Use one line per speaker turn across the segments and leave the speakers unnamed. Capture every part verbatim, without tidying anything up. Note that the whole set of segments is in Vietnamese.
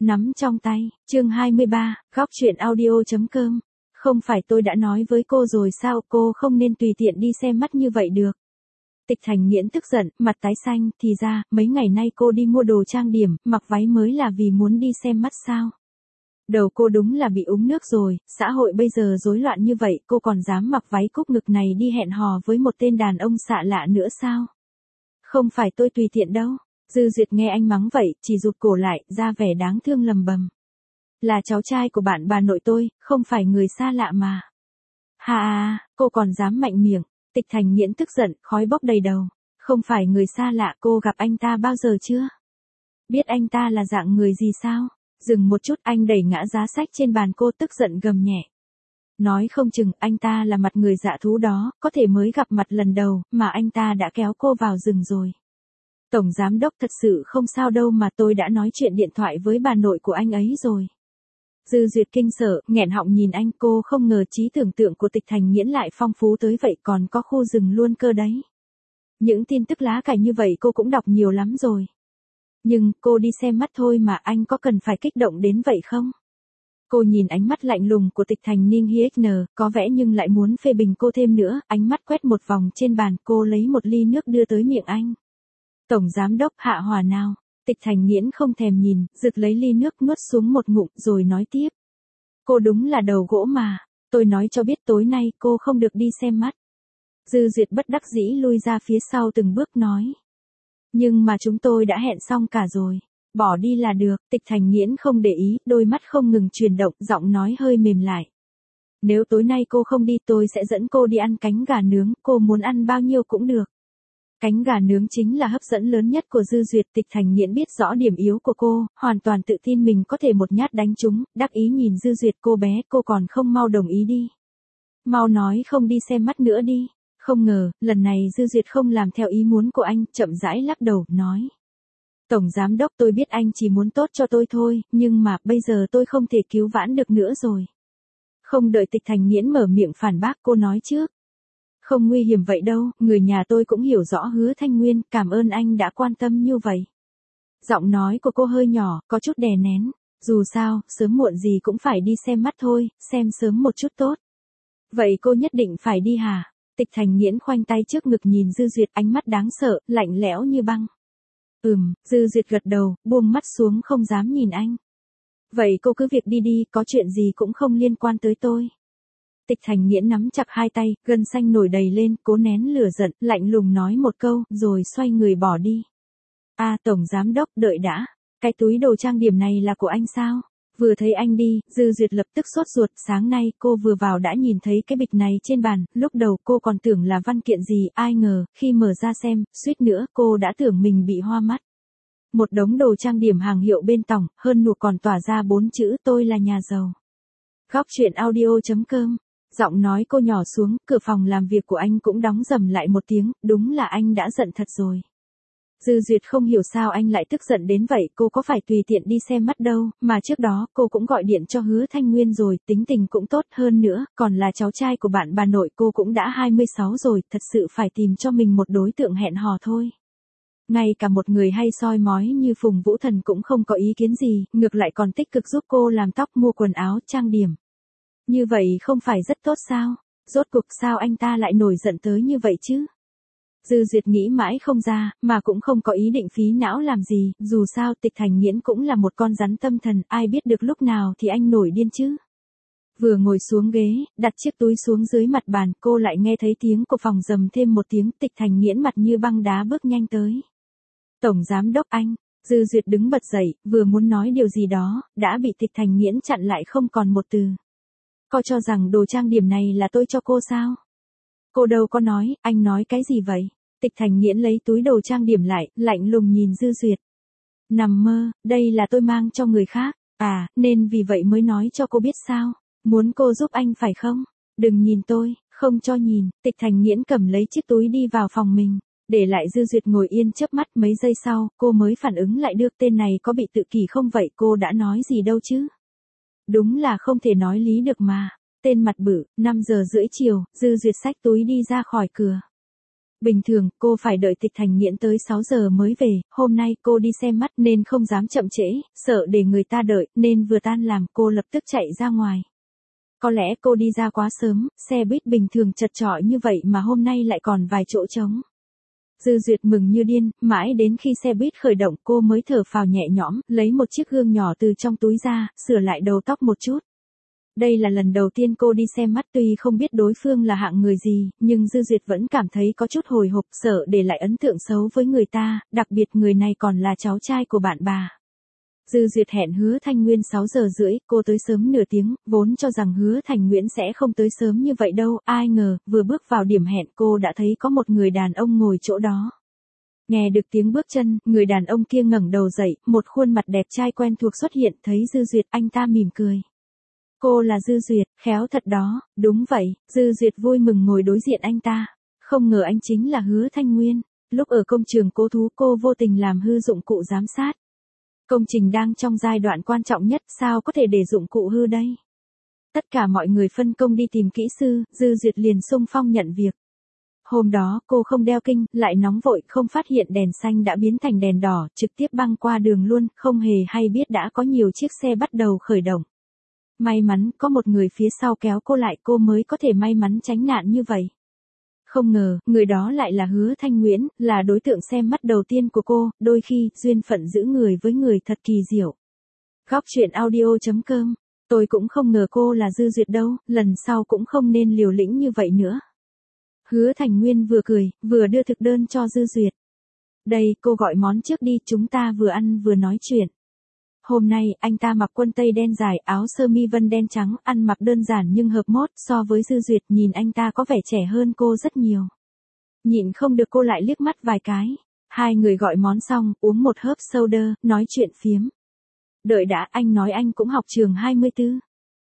Nắm trong tay, chương hai mươi ba, góc chuyện audio.com. Không phải tôi đã nói với cô rồi sao, cô không nên tùy tiện đi xem mắt như vậy được. Tịch Thành Nghiễn tức giận, mặt tái xanh, thì ra, mấy ngày nay cô đi mua đồ trang điểm, mặc váy mới là vì muốn đi xem mắt sao. Đầu cô đúng là bị uống nước rồi, xã hội bây giờ rối loạn như vậy, cô còn dám mặc váy cúc ngực này đi hẹn hò với một tên đàn ông xạ lạ nữa sao? Không phải tôi tùy tiện đâu. Dư Duyệt nghe anh mắng vậy, chỉ rụt cổ lại, ra vẻ đáng thương lầm bầm. Là cháu trai của bạn bà nội tôi, không phải người xa lạ mà. Hà à, cô còn dám mạnh miệng. Tịch Thành Nghiễn tức giận, khói bốc đầy đầu. Không phải người xa lạ, cô gặp anh ta bao giờ chưa? Biết anh ta là dạng người gì sao? Dừng một chút, anh đẩy ngã giá sách trên bàn cô, tức giận gầm nhẹ. Nói không chừng anh ta là mặt người dạ thú đó, có thể mới gặp mặt lần đầu, mà anh ta đã kéo cô vào rừng rồi. Tổng giám đốc thật sự không sao đâu mà tôi đã nói chuyện điện thoại với bà nội của anh ấy rồi. Dư Duyệt kinh sợ, nghẹn họng nhìn anh, cô không ngờ trí tưởng tượng của Tịch Thành Nghiễn lại phong phú tới vậy, còn có khu rừng luôn cơ đấy. Những tin tức lá cải như vậy cô cũng đọc nhiều lắm rồi. Nhưng, cô đi xem mắt thôi mà, anh có cần phải kích động đến vậy không? Cô nhìn ánh mắt lạnh lùng của Tịch Thành Ninh Hiếc, có vẻ nhưng lại muốn phê bình cô thêm nữa, ánh mắt quét một vòng trên bàn, cô lấy một ly nước đưa tới miệng anh. Tổng giám đốc, hạ hỏa nào. Tịch Thành Nghiễn không thèm nhìn, rực lấy ly nước nuốt xuống một ngụm rồi nói tiếp. Cô đúng là đầu gỗ mà, tôi nói cho biết tối nay cô không được đi xem mắt. Dư Duyệt bất đắc dĩ lui ra phía sau từng bước nói. Nhưng mà chúng tôi đã hẹn xong cả rồi, bỏ đi là được. Tịch Thành Nghiễn không để ý, đôi mắt không ngừng chuyển động, giọng nói hơi mềm lại. Nếu tối nay cô không đi tôi sẽ dẫn cô đi ăn cánh gà nướng, cô muốn ăn bao nhiêu cũng được. Cánh gà nướng chính là hấp dẫn lớn nhất của Dư Duyệt. Tịch Thành Nghiễn biết rõ điểm yếu của cô, hoàn toàn tự tin mình có thể một nhát đánh trúng, đắc ý nhìn Dư Duyệt, cô bé, cô còn không mau đồng ý đi. Mau nói không đi xem mắt nữa đi. Không ngờ, lần này Dư Duyệt không làm theo ý muốn của anh, chậm rãi lắc đầu, nói. Tổng giám đốc, tôi biết anh chỉ muốn tốt cho tôi thôi, nhưng mà, bây giờ tôi không thể cứu vãn được nữa rồi. Không đợi Tịch Thành Nghiễn mở miệng phản bác, cô nói trước. Không nguy hiểm vậy đâu, người nhà tôi cũng hiểu rõ Hứa Thanh Nguyên, cảm ơn anh đã quan tâm như vậy. Giọng nói của cô hơi nhỏ, có chút đè nén. Dù sao, sớm muộn gì cũng phải đi xem mắt thôi, xem sớm một chút tốt. Vậy cô nhất định phải đi hả? Tịch Thành Nghiễn khoanh tay trước ngực nhìn Dư Duyệt, ánh mắt đáng sợ, lạnh lẽo như băng. Ừm, Dư Duyệt gật đầu, buông mắt xuống không dám nhìn anh. Vậy cô cứ việc đi đi, có chuyện gì cũng không liên quan tới tôi. Tịch Thành Nghiễn nắm chặt hai tay, gân xanh nổi đầy lên, cố nén lửa giận, lạnh lùng nói một câu, rồi xoay người bỏ đi. A à, Tổng Giám Đốc, đợi đã. Cái túi đồ trang điểm này là của anh sao? Vừa thấy anh đi, Dư Duyệt lập tức sốt ruột, sáng nay cô vừa vào đã nhìn thấy cái bịch này trên bàn, lúc đầu cô còn tưởng là văn kiện gì, ai ngờ, khi mở ra xem, suýt nữa cô đã tưởng mình bị hoa mắt. Một đống đồ trang điểm hàng hiệu bên tòng, hơn nụ còn tỏa ra bốn chữ tôi là nhà giàu. Góc chuyện audio.com. Giọng nói cô nhỏ xuống, cửa phòng làm việc của anh cũng đóng rầm lại một tiếng, đúng là anh đã giận thật rồi. Dư Duyệt không hiểu sao anh lại tức giận đến vậy, cô có phải tùy tiện đi xem mắt đâu, mà trước đó cô cũng gọi điện cho Hứa Thanh Nguyên rồi, tính tình cũng tốt hơn nữa, còn là cháu trai của bạn bà nội, cô cũng đã hai mươi sáu rồi, thật sự phải tìm cho mình một đối tượng hẹn hò thôi. Ngay cả một người hay soi mói như Phùng Vũ Thần cũng không có ý kiến gì, ngược lại còn tích cực giúp cô làm tóc, mua quần áo, trang điểm. Như vậy không phải rất tốt sao? Rốt cuộc sao anh ta lại nổi giận tới như vậy chứ? Dư Duyệt nghĩ mãi không ra, mà cũng không có ý định phí não làm gì, dù sao Tịch Thành Nghiễn cũng là một con rắn tâm thần, ai biết được lúc nào thì anh nổi điên chứ. Vừa ngồi xuống ghế, đặt chiếc túi xuống dưới mặt bàn, cô lại nghe thấy tiếng của phòng rầm thêm một tiếng. Tịch Thành Nghiễn mặt như băng đá bước nhanh tới. Tổng Giám Đốc anh. Dư Duyệt đứng bật dậy, vừa muốn nói điều gì đó, đã bị Tịch Thành Nghiễn chặn lại không còn một từ. Cô cho rằng đồ trang điểm này là tôi cho cô sao? Cô đâu có nói, anh nói cái gì vậy? Tịch Thành Nghiễn lấy túi đồ trang điểm lại, lạnh lùng nhìn Dư Duyệt. Nằm mơ, đây là tôi mang cho người khác, à, nên vì vậy mới nói cho cô biết sao? Muốn cô giúp anh phải không? Đừng nhìn tôi, không cho nhìn. Tịch Thành Nghiễn cầm lấy chiếc túi đi vào phòng mình, để lại Dư Duyệt ngồi yên chớp mắt. Mấy giây sau, cô mới phản ứng lại được, tên này có bị tự kỷ không vậy, cô đã nói gì đâu chứ? Đúng là không thể nói lý được mà. Tên mặt bự, năm giờ rưỡi chiều, Dư Duyệt xách túi đi ra khỏi cửa. Bình thường, cô phải đợi Tịch Thành Nghiễn tới sáu giờ mới về, hôm nay cô đi xem mắt nên không dám chậm trễ, sợ để người ta đợi, nên vừa tan làm cô lập tức chạy ra ngoài. Có lẽ cô đi ra quá sớm, xe buýt bình thường chật chội như vậy mà hôm nay lại còn vài chỗ trống. Dư Duyệt mừng như điên, mãi đến khi xe buýt khởi động cô mới thở phào nhẹ nhõm, lấy một chiếc gương nhỏ từ trong túi ra, sửa lại đầu tóc một chút. Đây là lần đầu tiên cô đi xem mắt, tuy không biết đối phương là hạng người gì, nhưng Dư Duyệt vẫn cảm thấy có chút hồi hộp, sợ để lại ấn tượng xấu với người ta, đặc biệt người này còn là cháu trai của bạn bà. Dư Duyệt hẹn Hứa Thanh Nguyên sáu giờ rưỡi, cô tới sớm nửa tiếng, vốn cho rằng Hứa Thành Nguyễn sẽ không tới sớm như vậy đâu, ai ngờ, vừa bước vào điểm hẹn cô đã thấy có một người đàn ông ngồi chỗ đó. Nghe được tiếng bước chân, người đàn ông kia ngẩng đầu dậy, một khuôn mặt đẹp trai quen thuộc xuất hiện, thấy Dư Duyệt, anh ta mỉm cười. Cô là Dư Duyệt, khéo thật đó, đúng vậy, Dư Duyệt vui mừng ngồi đối diện anh ta. Không ngờ anh chính là Hứa Thanh Nguyên, lúc ở công trường cố thú cô vô tình làm hư dụng cụ giám sát. Công trình đang trong giai đoạn quan trọng nhất, sao có thể để dụng cụ hư đây? Tất cả mọi người phân công đi tìm kỹ sư, Dư Duyệt liền xung phong nhận việc. Hôm đó cô không đeo kinh, lại nóng vội, không phát hiện đèn xanh đã biến thành đèn đỏ, trực tiếp băng qua đường luôn, không hề hay biết đã có nhiều chiếc xe bắt đầu khởi động. May mắn có một người phía sau kéo cô lại, cô mới có thể may mắn tránh nạn như vậy. Không ngờ, người đó lại là Hứa Thanh Nguyễn, là đối tượng xem mắt đầu tiên của cô, đôi khi, duyên phận giữ người với người thật kỳ diệu. Góc truyện audio chấm com, tôi cũng không ngờ cô là Dư Duyệt đâu, lần sau cũng không nên liều lĩnh như vậy nữa. Hứa Thành Nguyên vừa cười, vừa đưa thực đơn cho Dư Duyệt. Đây, cô gọi món trước đi, chúng ta vừa ăn vừa nói chuyện. Hôm nay, anh ta mặc quân tây đen dài, áo sơ mi vân đen trắng, ăn mặc đơn giản nhưng hợp mốt, so với Dư Duyệt nhìn anh ta có vẻ trẻ hơn cô rất nhiều. Nhịn không được cô lại liếc mắt vài cái. Hai người gọi món xong, uống một hớp soda, nói chuyện phiếm. Đợi đã, anh nói anh cũng học trường hai mươi tư.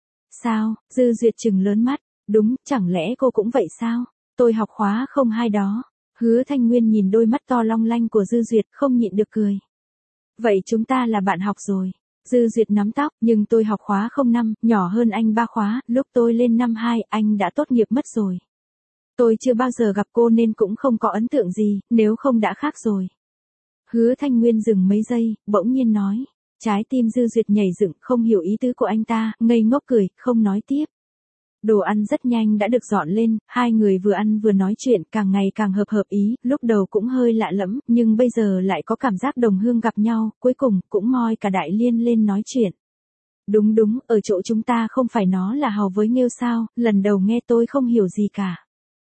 Sao, Dư Duyệt trừng lớn mắt, đúng, chẳng lẽ cô cũng vậy sao? Tôi học khóa không hai đó. Hứa Thanh Nguyên nhìn đôi mắt to long lanh của Dư Duyệt không nhịn được cười. Vậy chúng ta là bạn học rồi. Dư Duyệt nắm tóc, nhưng tôi học khóa không năm, nhỏ hơn anh ba khóa, lúc tôi lên năm hai, anh đã tốt nghiệp mất rồi. Tôi chưa bao giờ gặp cô nên cũng không có ấn tượng gì, nếu không đã khác rồi. Hứa Thanh Nguyên dừng mấy giây, bỗng nhiên nói. Trái tim Dư Duyệt nhảy dựng, không hiểu ý tứ của anh ta, ngây ngốc cười, không nói tiếp. Đồ ăn rất nhanh đã được dọn lên, hai người vừa ăn vừa nói chuyện, càng ngày càng hợp hợp ý, lúc đầu cũng hơi lạ lẫm, nhưng bây giờ lại có cảm giác đồng hương gặp nhau, cuối cùng cũng moi cả Đại Liên lên nói chuyện. Đúng đúng, ở chỗ chúng ta không phải nó là hàu với nghêu sao, lần đầu nghe tôi không hiểu gì cả.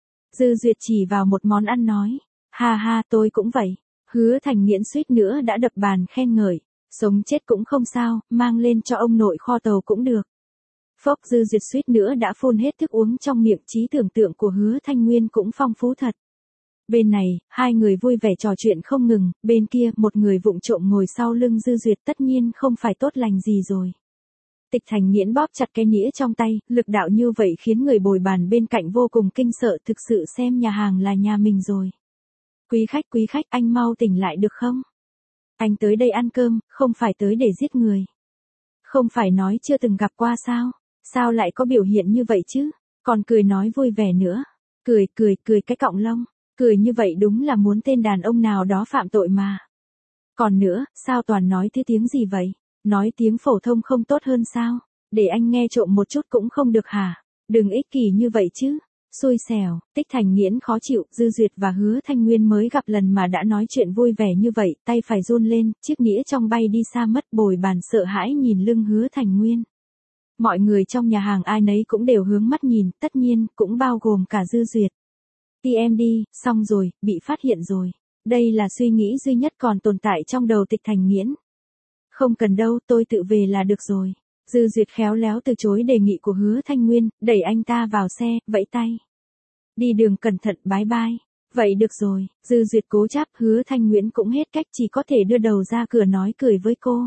Dư Duyệt chỉ vào một món ăn nói, ha ha tôi cũng vậy. Hứa Thành Nghiễn suýt nữa đã đập bàn khen ngợi, sống chết cũng không sao, mang lên cho ông nội kho tàu cũng được. Phốc, Dư Duyệt suýt nữa đã phun hết thức uống trong miệng, trí tưởng tượng của Hứa Thanh Nguyên cũng phong phú thật. Bên này, hai người vui vẻ trò chuyện không ngừng, bên kia, một người vụng trộm ngồi sau lưng Dư Duyệt tất nhiên không phải tốt lành gì rồi. Tịch Thành Nghiễn bóp chặt cái nĩa trong tay, lực đạo như vậy khiến người bồi bàn bên cạnh vô cùng kinh sợ, thực sự xem nhà hàng là nhà mình rồi. Quý khách quý khách, anh mau tỉnh lại được không? Anh tới đây ăn cơm, không phải tới để giết người. Không phải nói chưa từng gặp qua sao? Sao lại có biểu hiện như vậy chứ? Còn cười nói vui vẻ nữa. Cười cười cười cái cọng lông. Cười như vậy đúng là muốn tên đàn ông nào đó phạm tội mà. Còn nữa, sao toàn nói thứ tiếng gì vậy? Nói tiếng phổ thông không tốt hơn sao? Để anh nghe trộm một chút cũng không được hả? Đừng ích kỷ như vậy chứ. Xui xẻo, Tích Thành Nghiễn khó chịu, Dư Duyệt và Hứa Thanh Nguyên mới gặp lần mà đã nói chuyện vui vẻ như vậy, tay phải run lên, chiếc nĩa trong bay đi xa mất, bồi bàn sợ hãi nhìn lưng Hứa Thành Nguyên. Mọi người trong nhà hàng ai nấy cũng đều hướng mắt nhìn, tất nhiên, cũng bao gồm cả Dư Duyệt. tê em đê, xong rồi, bị phát hiện rồi. Đây là suy nghĩ duy nhất còn tồn tại trong đầu Tịch Thành Nghiễn. Không cần đâu, tôi tự về là được rồi. Dư Duyệt khéo léo từ chối đề nghị của Hứa Thanh Nguyên, đẩy anh ta vào xe, vẫy tay. Đi đường cẩn thận, bái bai. Vậy được rồi, Dư Duyệt cố chấp, Hứa Thanh Nguyễn cũng hết cách, chỉ có thể đưa đầu ra cửa nói cười với cô.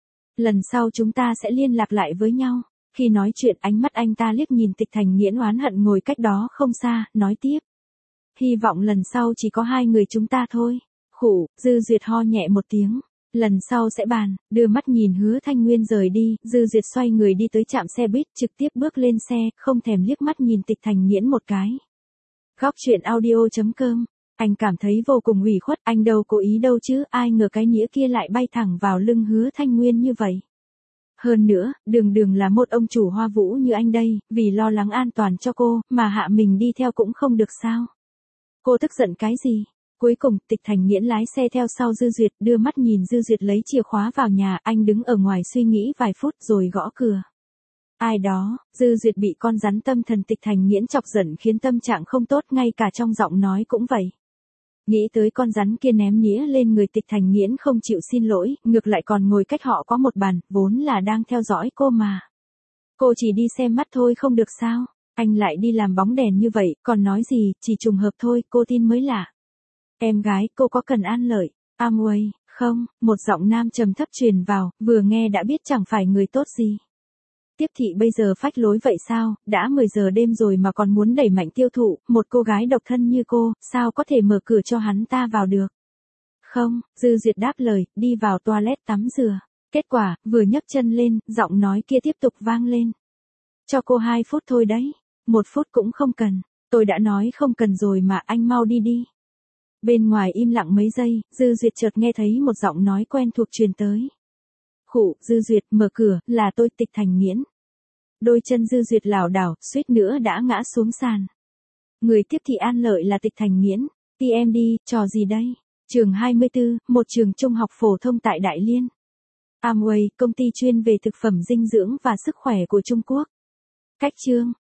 Lần sau chúng ta sẽ liên lạc lại với nhau. Khi nói chuyện ánh mắt anh ta liếc nhìn Tịch Thành Nghiễn oán hận ngồi cách đó không xa, nói tiếp. Hy vọng lần sau chỉ có hai người chúng ta thôi. Khủ, Dư Duyệt ho nhẹ một tiếng. Lần sau sẽ bàn, đưa mắt nhìn Hứa Thanh Nguyên rời đi, Dư Duyệt xoay người đi tới trạm xe buýt, trực tiếp bước lên xe, không thèm liếc mắt nhìn Tịch Thành Nghiễn một cái. Góc truyện audio chấm com Anh cảm thấy vô cùng ủy khuất, anh đâu cố ý đâu chứ, ai ngờ cái nĩa kia lại bay thẳng vào lưng Hứa Thanh Nguyên như vậy. Hơn nữa, đường đường là một ông chủ Hoa Vũ như anh đây, vì lo lắng an toàn cho cô, mà hạ mình đi theo cũng không được sao. Cô tức giận cái gì? Cuối cùng, Tịch Thành Nghiễn lái xe theo sau Dư Duyệt, đưa mắt nhìn Dư Duyệt lấy chìa khóa vào nhà, anh đứng ở ngoài suy nghĩ vài phút rồi gõ cửa. Ai đó? Dư Duyệt bị con rắn tâm thần Tịch Thành Nghiễn chọc giận khiến tâm trạng không tốt, ngay cả trong giọng nói cũng vậy. Nghĩ tới con rắn kia ném nĩa lên người Tịch Thành Nghiễn không chịu xin lỗi, ngược lại còn ngồi cách họ có một bàn, vốn là đang theo dõi cô mà. Cô chỉ đi xem mắt thôi không được sao? Anh lại đi làm bóng đèn như vậy, còn nói gì, chỉ trùng hợp thôi, cô tin mới lạ. Em gái, cô có cần An Lợi? Amway, không, một giọng nam trầm thấp truyền vào, vừa nghe đã biết chẳng phải người tốt gì. Tiếp thị bây giờ phách lối vậy sao, đã mười giờ đêm rồi mà còn muốn đẩy mạnh tiêu thụ, một cô gái độc thân như cô, sao có thể mở cửa cho hắn ta vào được? Không, Dư Duyệt đáp lời, đi vào toilet tắm rửa. Kết quả, vừa nhấc chân lên, giọng nói kia tiếp tục vang lên. Cho cô hai phút thôi đấy, một phút cũng không cần, tôi đã nói không cần rồi mà, anh mau đi đi. Bên ngoài im lặng mấy giây, Dư Duyệt chợt nghe thấy một giọng nói quen thuộc truyền tới. Khụ, Dư Duyệt, mở cửa, là tôi Tịch Thành Nghiễn. Đôi chân Dư Duyệt lảo đảo, suýt nữa đã ngã xuống sàn. Người tiếp thị An Lợi là Tịch Thành Nghiễn. tê em đê, trò gì đây? Trường hai mươi tư, một trường trung học phổ thông tại Đại Liên. Amway, công ty chuyên về thực phẩm dinh dưỡng và sức khỏe của Trung Quốc. Cách chương.